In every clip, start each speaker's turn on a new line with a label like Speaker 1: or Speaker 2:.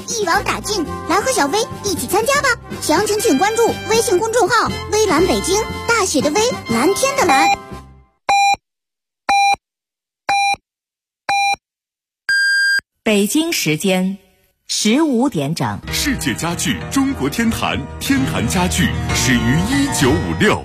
Speaker 1: 一网打尽，来和小薇一起参加吧！详情请关注微信公众号“微蓝北京”，大写的微，蓝天的蓝。
Speaker 2: 北京时间15点整。
Speaker 3: 世界家具中国天坛，天坛家具始于1956。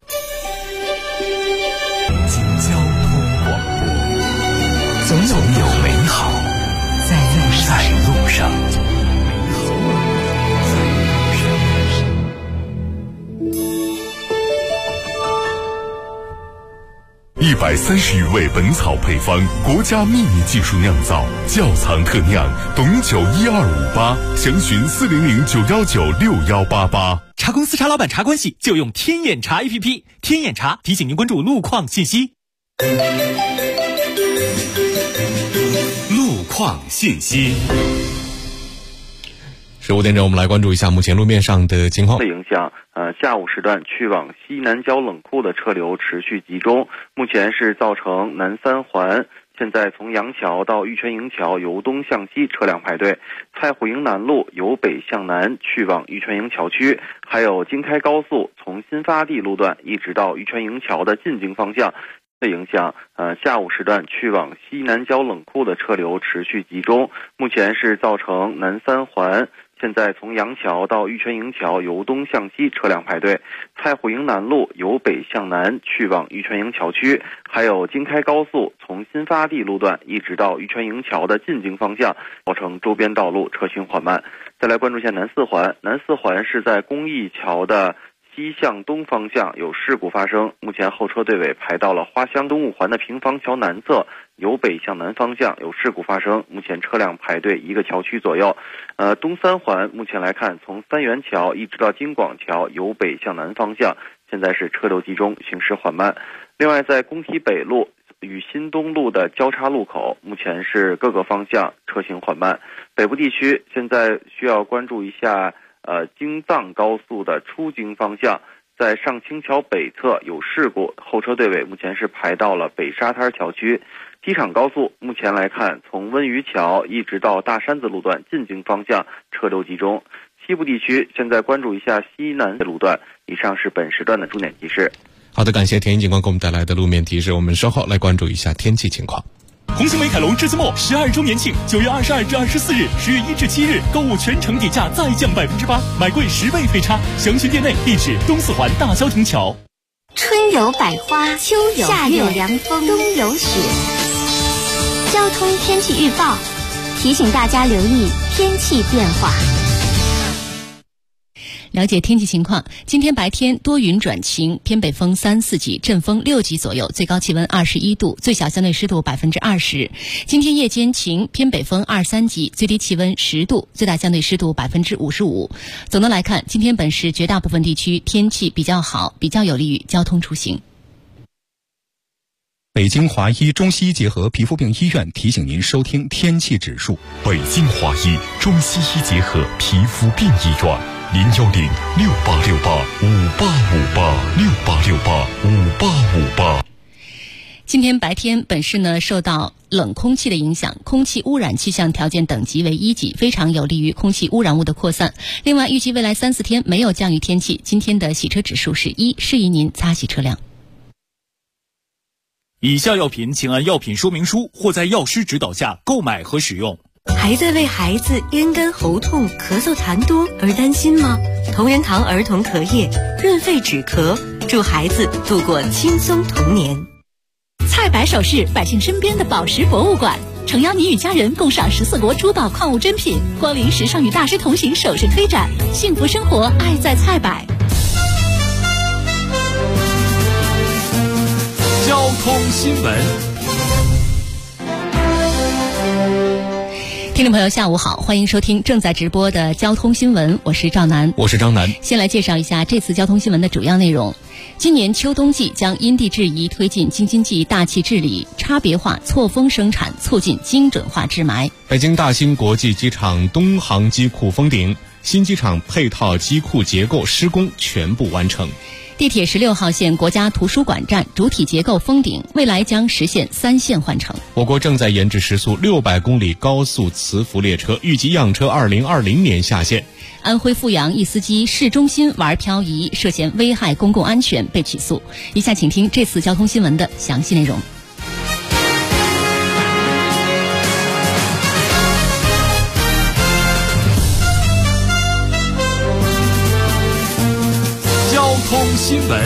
Speaker 3: 交通广播，总有美好在路上。130余味本草配方，国家秘密技术酿造，窖藏特酿，董酒12588，详询40091961188。
Speaker 4: 茶公司茶老板茶关系就用天眼茶 APP， 天眼茶提醒您关注路况信息。
Speaker 3: 路况信息。
Speaker 5: 15点整，我们来关注一下目前路面上的情况。
Speaker 6: 的影响，下午时段去往西南郊冷库的车流持续集中，目前是造成南三环现在从杨桥到玉泉营桥由东向西车辆排队，蔡虎营南路由北向南去往玉泉营桥区，还有京开高速从新发地路段一直到玉泉营桥的进京方向的影响，下午时段去往西南郊冷库的车流持续集中，目前是造成南三环现在从杨桥到玉泉营桥由东向西车辆排队，蔡虎营南路由北向南去往玉泉营桥区，还有京开高速从新发地路段一直到玉泉营桥的进京方向，造成周边道路车行缓慢。再来关注一下南四环，南四环是在公益桥的西向东方向有事故发生，目前后车队尾排到了花乡东五环的平房桥南侧，由北向南方向有事故发生，目前车辆排队1个桥区左右。东三环目前来看，从三元桥一直到京广桥由北向南方向，现在是车流集中，行驶缓慢。另外，在工体北路与新东路的交叉路口，目前是各个方向车行缓慢。北部地区现在需要关注一下京藏高速的出京方向，在上清桥北侧有事故，后车队尾目前是排到了北沙滩桥区。机场高速目前来看，从温榆桥一直到大山子路段进京方向车流集中。西部地区现在关注一下西南的路段。以上是本时段的重点提示。
Speaker 5: 好的，感谢田一警官给我们带来的路面提示。我们稍后来关注一下天气情况。
Speaker 4: 红星美凯龙至字末12周年庆，9月22至24日，10月1至7日，购物全程底价再降8%，买贵10倍退差。详询店内，地址东四环大消停桥。
Speaker 7: 春有百花，秋有夏有凉风，冬有雪。交通天气预报提醒大家留意天气变化。
Speaker 8: 了解天气情况，今天白天多云转晴，偏北风3、4级，阵风6级左右，最高气温21度，最小相对湿度20%。今天夜间晴，偏北风2、3级，最低气温10度，最大相对湿度55%。总的来看，今天本市绝大部分地区天气比较好，比较有利于交通出行。
Speaker 9: 北京华医中西医结合皮肤病医院提醒您收听天气指数。
Speaker 3: 北京华医中西医结合皮肤病医院，0106868585858，68685858。
Speaker 8: 今天白天本市呢受到冷空气的影响，空气污染气象条件等级为1级，非常有利于空气污染物的扩散。另外，预计未来3、4天没有降雨天气，今天的洗车指数是1，适宜您擦洗车辆。
Speaker 4: 以下药品请按药品说明书或在药师指导下购买和使用。
Speaker 10: 还在为孩子咽干喉痛、咳嗽痰多而担心吗？同仁堂儿童咳液润肺止咳，助孩子度过轻松童年。
Speaker 11: 菜百首饰，百姓身边的宝石博物馆，诚邀你与家人共赏14国珠宝矿物珍品，光临时尚与大师同行首饰推展，幸福生活爱在菜百。
Speaker 4: 交通新闻。
Speaker 8: 听众朋友下午好，欢迎收听正在直播的交通新闻，我是赵楠，
Speaker 5: 我是张楠。
Speaker 8: 先来介绍一下这次交通新闻的主要内容。今年秋冬季将因地制宜推进京津冀大气治理，差别化错峰生产，促进精准化治霾。
Speaker 5: 北京大兴国际机场东航机库封顶， 新机场配套机库结构施工全部完成。
Speaker 8: 地铁16号线国家图书馆站主体结构封顶，未来将实现3线换乘。
Speaker 5: 我国正在研制时速600公里高速磁浮列车，预计样车2020年下线。
Speaker 8: 安徽阜阳一司机市中心玩漂移，涉嫌危害公共安全被起诉。以下请听这次交通新闻的详细内容。
Speaker 4: 交通新闻。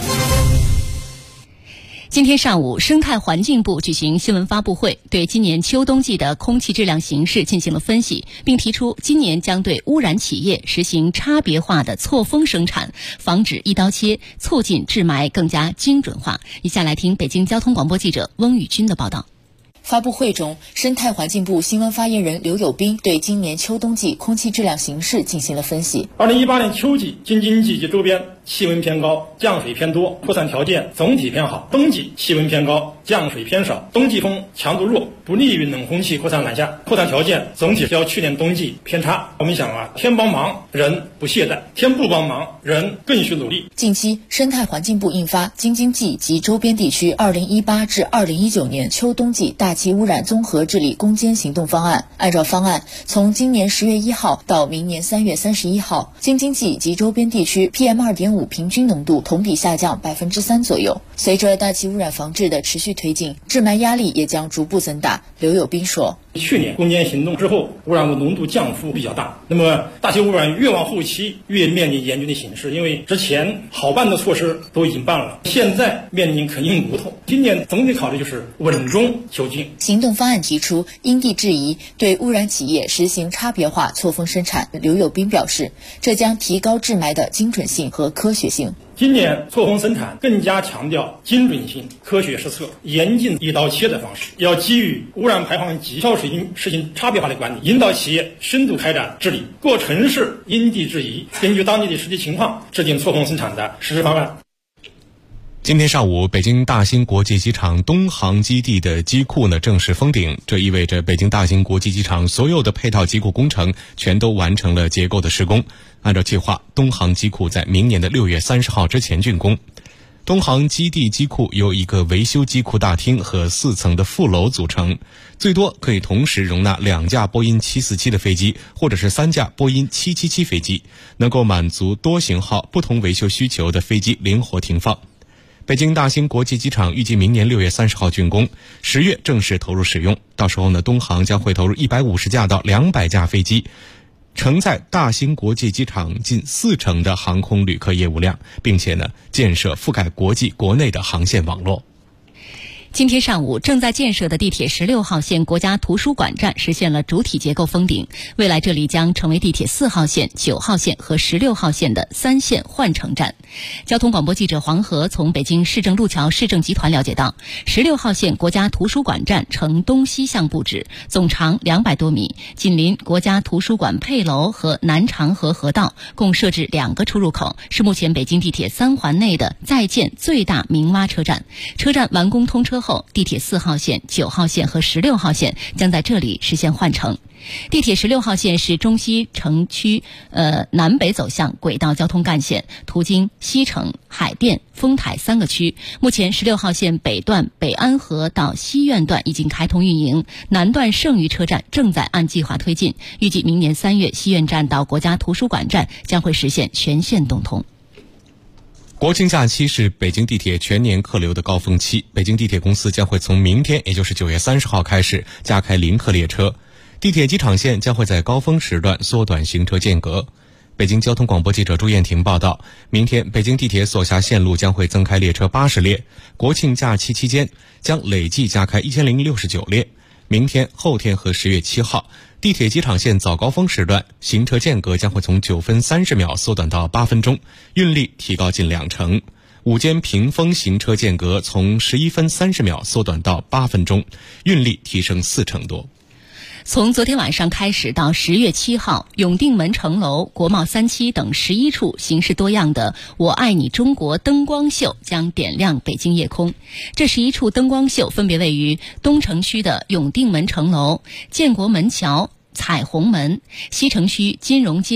Speaker 8: 今天上午，生态环境部举行新闻发布会，对今年秋冬季的空气质量形势进行了分析，并提出今年将对污染企业实行差别化的错峰生产，防止一刀切，促进治霾更加精准化。以下来听北京交通广播记者翁宇军的报道。
Speaker 12: 发布会中，生态环境部新闻发言人刘友斌对今年秋冬季空气质量形势进行了分析。
Speaker 13: 2018年秋季京津冀及周边气温偏高，降水偏多，扩散条件总体偏好；冬季气温偏高，降水偏少，冬季风强度弱，不利于冷空气扩散南下，扩散条件总体较去年冬季偏差。我们想天帮忙人不懈怠，天不帮忙人更需努力。
Speaker 12: 近期，生态环境部印发《京津冀及周边地区2018至2019年秋冬季大气污染综合治理攻坚行动方案》。按照方案，从今年10月1号到明年3月31号，京津冀及周边地区 PM2.5 平均浓度同比下降3%左右。随着大气污染防治的持续推进，治霾压力也将逐步增大。刘友斌说，
Speaker 13: 去年攻坚行动之后，污染物浓度降幅比较大，那么大气污染越往后期越面临严峻的形势，因为之前好办的措施都已经办了，现在面临啃硬骨头。今年总体考虑就是稳中求进。
Speaker 12: 行动方案提出因地制宜，对污染企业实行差别化错峰生产。刘友斌表示，这将提高治霾的精准性和科学性。
Speaker 13: 今年错峰生产更加强调精准性、科学施策，严禁一刀切的方式，要基于污染排放绩效水平实行差别化的管理，引导企业深度开展治理。各城市因地制宜，根据当地的实际情况制定错峰生产的实施方案。
Speaker 5: 今天上午，北京大兴国际机场东航基地的机库正式封顶，这意味着北京大兴国际机场所有的配套机库工程全都完成了结构的施工。按照计划，东航机库在明年的6月30号之前竣工。东航基地机库由一个维修机库大厅和4层的副楼组成，最多可以同时容纳2架波音747的飞机，或者是3架波音777飞机，能够满足多型号不同维修需求的飞机灵活停放。北京大兴国际机场预计明年6月30号竣工，10月正式投入使用。到时候东航将会投入150架到200架飞机，承载大兴国际机场近40%的航空旅客业务量，并且建设覆盖国际国内的航线网络。
Speaker 8: 今天上午，正在建设的地铁16号线国家图书馆站实现了主体结构封顶，未来这里将成为地铁4号线、9号线和16号线的3线换乘站。交通广播记者黄河从北京市政路桥市政集团了解到，16号线国家图书馆站呈东西向布置，总长200多米，紧邻国家图书馆配楼和南长河河道，共设置2个出入口，是目前北京地铁3环内的在建最大明挖车站。车站完工通车后，地铁4号线、9号线和16号线将在这里实现换乘。地铁16号线是中西城区南北走向轨道交通干线，途经西城、海淀、丰台3个区。目前16号线北段北安河到西苑段已经开通运营，南段剩余车站正在按计划推进，预计明年3月西苑站到国家图书馆站将会实现全线动通。
Speaker 5: 国庆假期是北京地铁全年客流的高峰期，北京地铁公司将会从明天，也就是9月30号开始加开临客列车，地铁机场线将会在高峰时段缩短行车间隔。北京交通广播记者朱艳婷报道，明天北京地铁所辖线路将会增开列车80列，国庆假期期间将累计加开1069列。明天、后天和10月7号，地铁机场线早高峰时段行车间隔将会从9分30秒缩短到8分钟，运力提高近2成。午间平峰行车间隔从11分30秒缩短到8分钟，运力提升4成多。
Speaker 8: 从昨天晚上开始到10月7号，永定门城楼、国贸3期等11处形式多样的“我爱你中国”灯光秀将点亮北京夜空。这11处灯光秀分别位于东城区的永定门城楼、建国门桥、彩虹门，西城区金融街、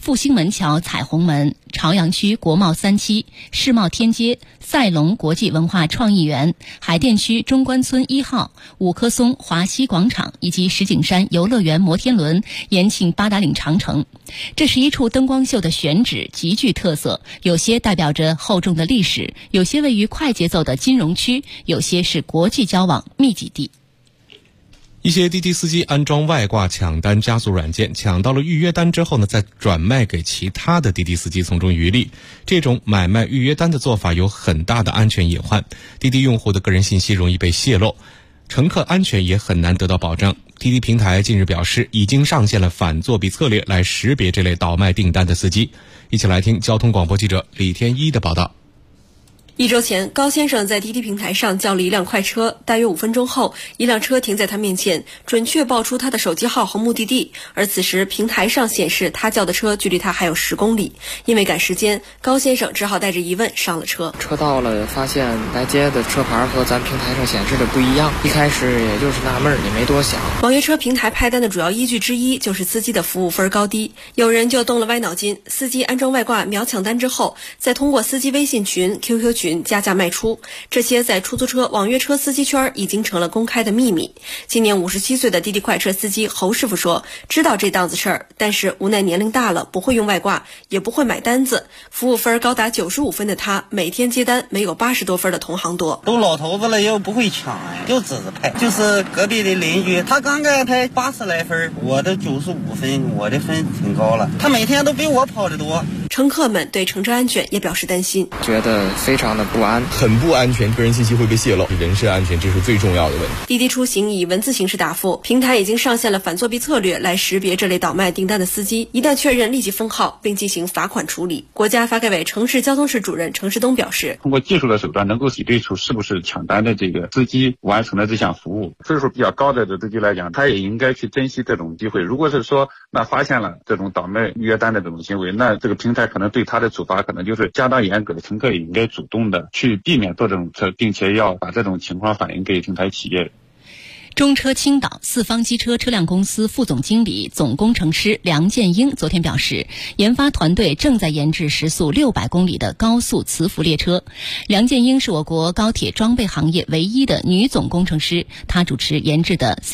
Speaker 8: 复兴门桥彩虹门、朝阳区国贸3期、世贸天街、赛龙国际文化创意园、海淀区中关村1号、五棵松华西广场以及石景山游乐园摩天轮、延庆八达岭长城。这11处灯光秀的选址极具特色，有些代表着厚重的历史，有些位于快节奏的金融区，有些是国际交往密集地。
Speaker 5: 一些滴滴司机安装外挂抢单加速软件，抢到了预约单之后呢，再转卖给其他的滴滴司机从中渔利。这种买卖预约单的做法有很大的安全隐患，滴滴用户的个人信息容易被泄露，乘客安全也很难得到保障。滴滴平台近日表示，已经上线了反作弊策略来识别这类倒卖订单的司机。一起来听交通广播记者李天一的报道。
Speaker 14: 1周前，高先生在滴滴平台上叫了一辆快车，大约5分钟后，一辆车停在他面前，准确报出他的手机号和目的地，而此时平台上显示他叫的车距离他还有10公里。因为赶时间，高先生只好带着疑问上了车。
Speaker 15: 车到了，发现来接的车牌和咱平台上显示的不一样，一开始也就是纳闷，也没多想。
Speaker 14: 网约车平台派单的主要依据之一就是司机的服务分高低，有人就动了歪脑筋，司机安装外挂秒抢单之后，再通过司机微信群、QQ 群加价卖出，这些在出租车、网约车司机圈已经成了公开的秘密。今年57岁的滴滴快车司机侯师傅说，知道这档子事儿，但是无奈年龄大了，不会用外挂，也不会买单子，服务分高达95分的他，每天接单没有80多分的同行多。
Speaker 16: 都老头子了又不会抢，又指着拍，就是隔壁的邻居，他刚才拍80来分，我的95分，我的分挺高了，他每天都比我跑得多。
Speaker 14: 乘客们对乘车安全也表示担心，
Speaker 15: 觉得非常的不安，
Speaker 17: 很不安全，个人信息会被泄露，人身安全这是最重要的问题。
Speaker 14: 滴滴出行以文字形式答复，平台已经上线了反作弊策略来识别这类倒卖订单的司机，一旦确认立即封号并进行罚款处理。国家发改委城市交通室主任程世东表示，
Speaker 18: 通过技术的手段能够比对出是不是抢单的这个司机完成了这项服务，岁数比较高的司机来讲，他也应该去珍惜这种机会。如果是说那发现了这种倒卖预约单的这种行为，那这个平台可能对他的处罚可能就是相当严格的，乘客也应该主动的去避免做这种车，并且要把这种情况反映给平台企业。
Speaker 8: 中车青岛四方机车车辆公司副总经理、总工程师梁建英昨天表示，研发团队正在研制时速600公里的高速磁浮列车。梁建英是我国高铁装备行业唯一的女总工程师，她主持研制的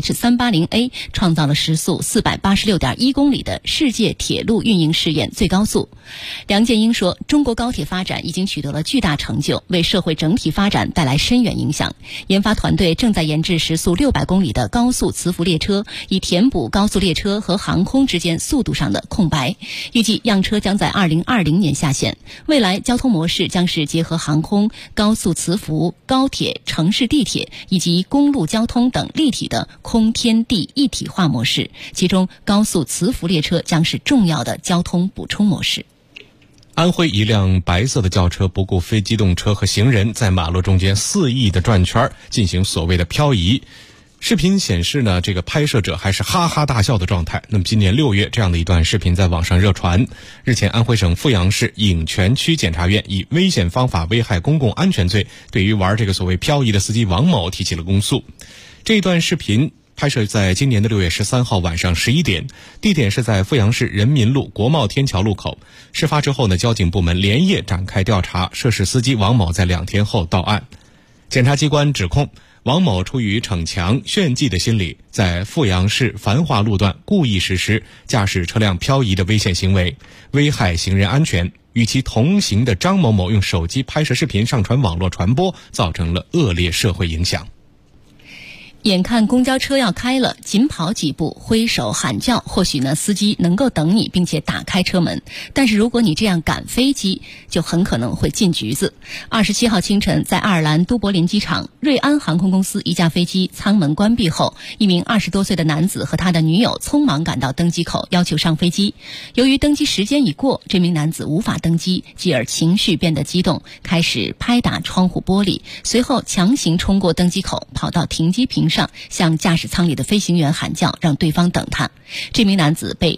Speaker 8: CRH380A 创造了时速486.1公里的世界铁路运营试验最高速。梁建英说，中国高铁发展已经取得了巨大成就，为社会整体发展带来深远影响。研发团队正在研制时速600公里的高速磁浮列车，以填补高速列车和航空之间速度上的空白。预计样车将在2020年下线。未来交通模式将是结合航空、高速磁浮、高铁、城市地铁以及公路交通等立体的空天地一体化模式，其中高速磁浮列车将是重要的交通补充模式。
Speaker 5: 安徽一辆白色的轿车不顾非机动车和行人，在马路中间肆意的转圈，进行所谓的漂移。视频显示呢，这个拍摄者还是哈哈大笑的状态。那么今年6月，这样的一段视频在网上热传。日前，安徽省阜阳市颍泉区检察院以危险方法危害公共安全罪，对于玩这个所谓漂移的司机王某提起了公诉。这段视频拍摄在今年的6月13号晚上11点，地点是在阜阳市人民路国贸天桥路口。事发之后呢，交警部门连夜展开调查，涉事司机王某在2天后到案。检察机关指控王某出于逞强炫技的心理，在阜阳市繁华路段故意实施驾驶车辆漂移的危险行为，危害行人安全。与其同行的张某某用手机拍摄视频上传网络传播，造成了恶劣社会影响。
Speaker 8: 眼看公交车要开了，紧跑几步，挥手喊叫，或许呢司机能够等你并且打开车门，但是如果你这样赶飞机，就很可能会进局子。27号清晨，在爱尔兰都柏林机场，瑞安航空公司一架飞机舱门关闭后，一名20多岁的男子和他的女友匆忙赶到登机口，要求上飞机。由于登机时间已过，这名男子无法登机，继而情绪变得激动，开始拍打窗户玻璃，随后强行冲过登机口，跑到停机坪上向驾驶舱里的飞行员喊叫，让对方等他。这名男子被